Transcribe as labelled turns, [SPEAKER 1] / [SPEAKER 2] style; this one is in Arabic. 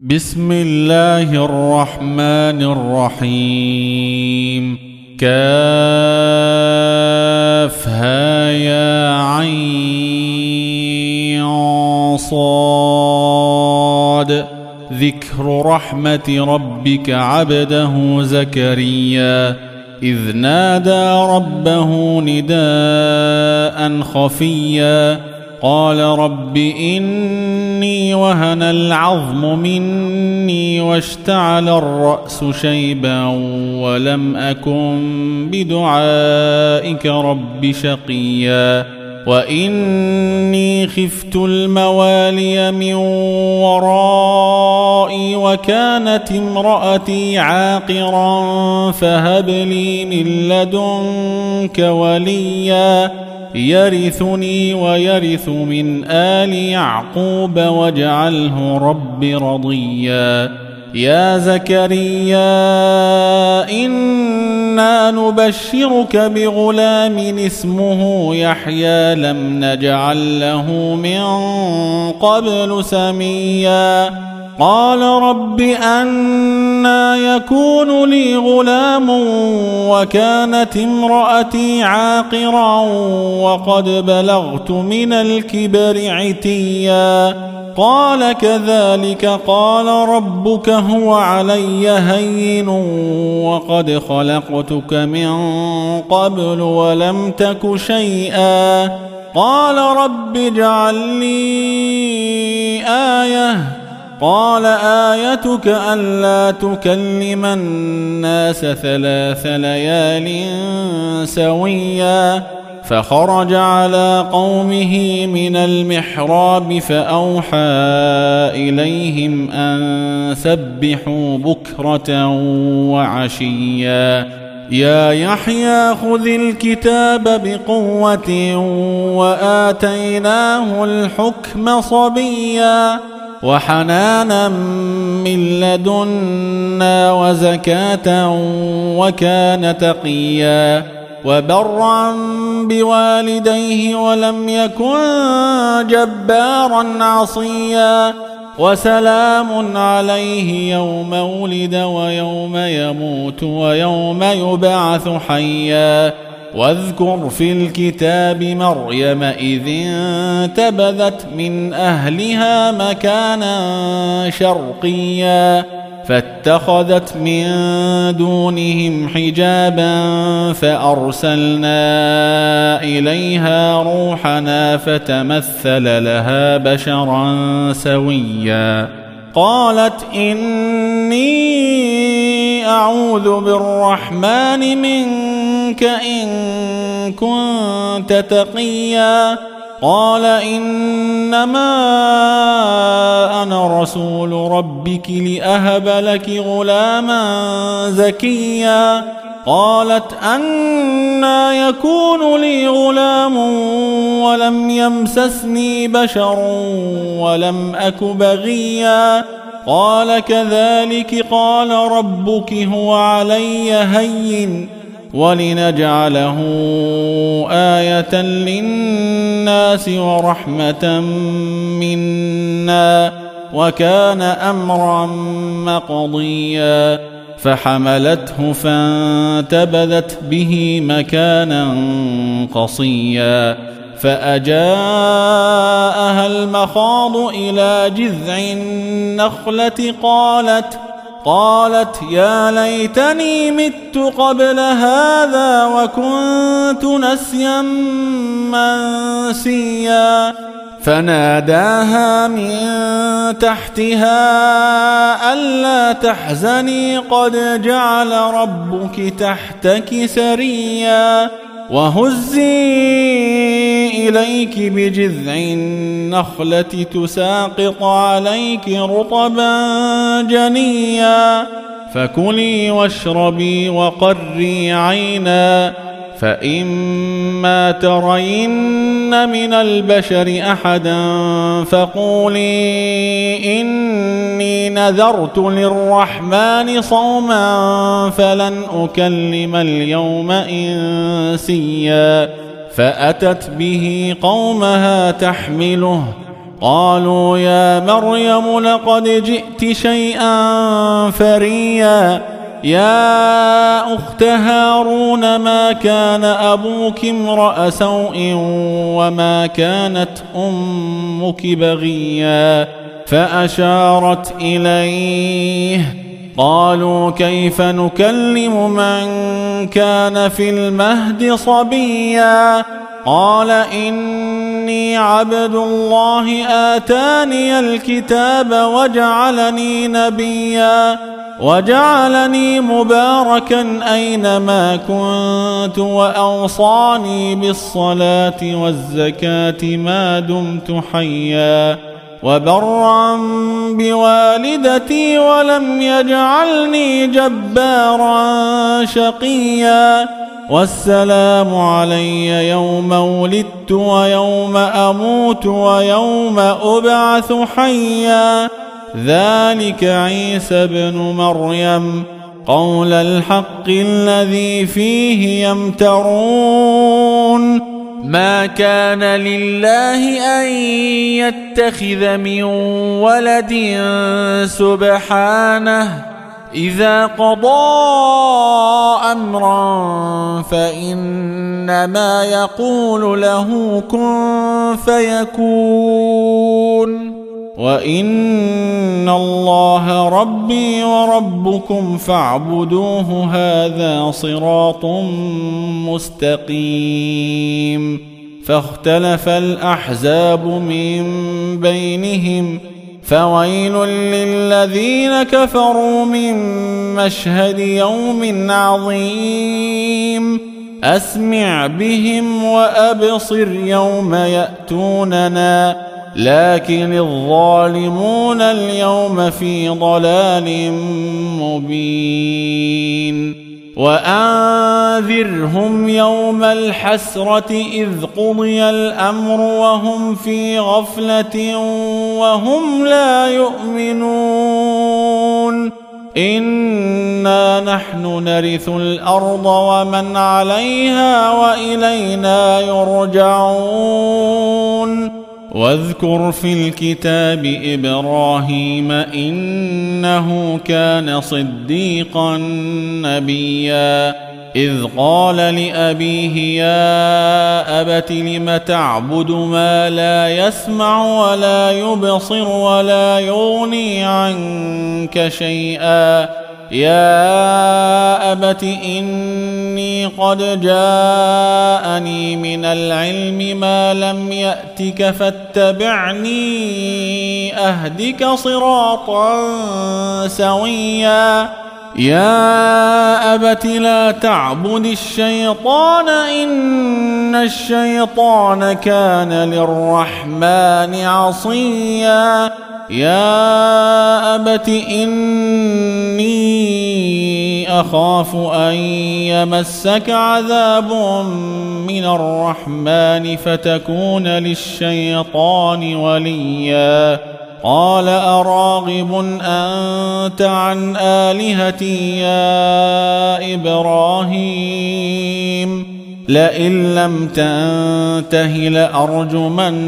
[SPEAKER 1] بسم الله الرحمن الرحيم. كافها يا عين صاد. ذكر رحمة ربك عبده زكريا إذ نادى ربه نداء خفيا قال رب إني وهن العظم مني واشتعل الرأس شيبا ولم أكن بدعائك رب شقيا وإني خفت الموالي من ورائي وكانت امرأتي عاقرا فهب لي من لدنك وليا يرثني ويرث من آل يعقوب واجعله رب رضيا. يا زكريا إنا نبشرك بغلام اسمه يحيى لم نجعل له من قبل سميا قال رب أنى يكون لي غلام وكانت امرأتي عاقرا وقد بلغت من الكبر عتيا قال كذلك قال ربك هو علي هين وقد خلقتك من قبل ولم تك شيئا قال رب اجعل لي آية قال آيتك ألا تكلم الناس 3 ليال سويا فخرج على قومه من المحراب فأوحى إليهم أن سبحوا بكرة وعشيا يا يحيى خذ الكتاب بقوة وآتيناه الحكم صبيا وحنانا من لدنا وزكاة وكان تقيا وبرا بوالديه ولم يكن جبارا عصيا وسلام عليه يوم ولد ويوم يموت ويوم يبعث حيا واذكر في الكتاب مريم إذ انتبذت من أهلها مكانا شرقيا فاتخذت من دونهم حجابا فأرسلنا إليها روحنا فتمثل لها بشرا سويا قالت إني أعوذ بالرحمن منك إن كنت تقيا قال إنما أنا رسول ربك لأهب لك غلاما زكيا قالت أنى يكون لي غلام ولم يمسسني بشر ولم أك بغيا قال كذلك قال ربك هو علي هين ولنجعله آية للناس ورحمة منا وكان أمرا مقضيا فحملته فانتبذت به مكانا قصيا فأجاءها المخاض إلى جذع النخلة قالت يا ليتني مت قبل هذا وكنت نسيا منسيا فناداها من تحتها ألا تحزني قد جعل ربك تحتك سريا وهزي إليك بجذع النخلة تساقط عليك رطبا جنيا فكلي واشربي وقري عينا فإما ترين من البشر أحدا فقولي إني نذرت للرحمن صوما فلن أكلم اليوم إنسيا فأتت به قومها تحمله قالوا يا مريم لقد جئت شيئا فريا يا أخت هارون ما كان أبوك امرأ سوء وما كانت أمك بغيا فأشارت إليه قالوا كيف نكلم من كان في المهد صبيا قال إني عبد الله آتاني الكتاب وجعلني نبيا وجعلني مباركا أينما كنت وأوصاني بالصلاة والزكاة ما دمت حيا وبرا بوالدتي ولم يجعلني جبارا شقيا والسلام علي يوم ولدت ويوم أموت ويوم أبعث حيا ذلك عيسى ابن مريم قول الحق الذي فيه يمترون ما كان لله أن يتخذ من ولد سبحانه إذا قضى أمرا فإنما يقول له كن فيكون وإن الله ربي وربكم فاعبدوه هذا صراط مستقيم فاختلف الأحزاب من بينهم فويل للذين كفروا من مشهد يوم عظيم أسمع بهم وأبصر يوم يأتوننا لكن الظالمون اليوم في ضلال مبين وأنذرهم يوم الحسرة إذ قضي الأمر وهم في غفلة وهم لا يؤمنون إنا نحن نرث الأرض ومن عليها وإلينا يرجعون واذكر في الكتاب إبراهيم إنه كان صديقا نبيا إذ قال لأبيه يا أبت لم تعبد ما لا يسمع ولا يبصر ولا يغني عنك شيئا يا أبت إني قد جاءني من العلم ما لم يأتك فاتبعني أهدك صراطا سويا يا أبت لا تعبد الشيطان إن الشيطان كان للرحمن عصيا يا أبت إني أخاف أن يمسك عذاب من الرحمن فتكون للشيطان وليا قال أراغب أنت عن آلهتي يا إبراهيم لئن لم تنته لأرجمن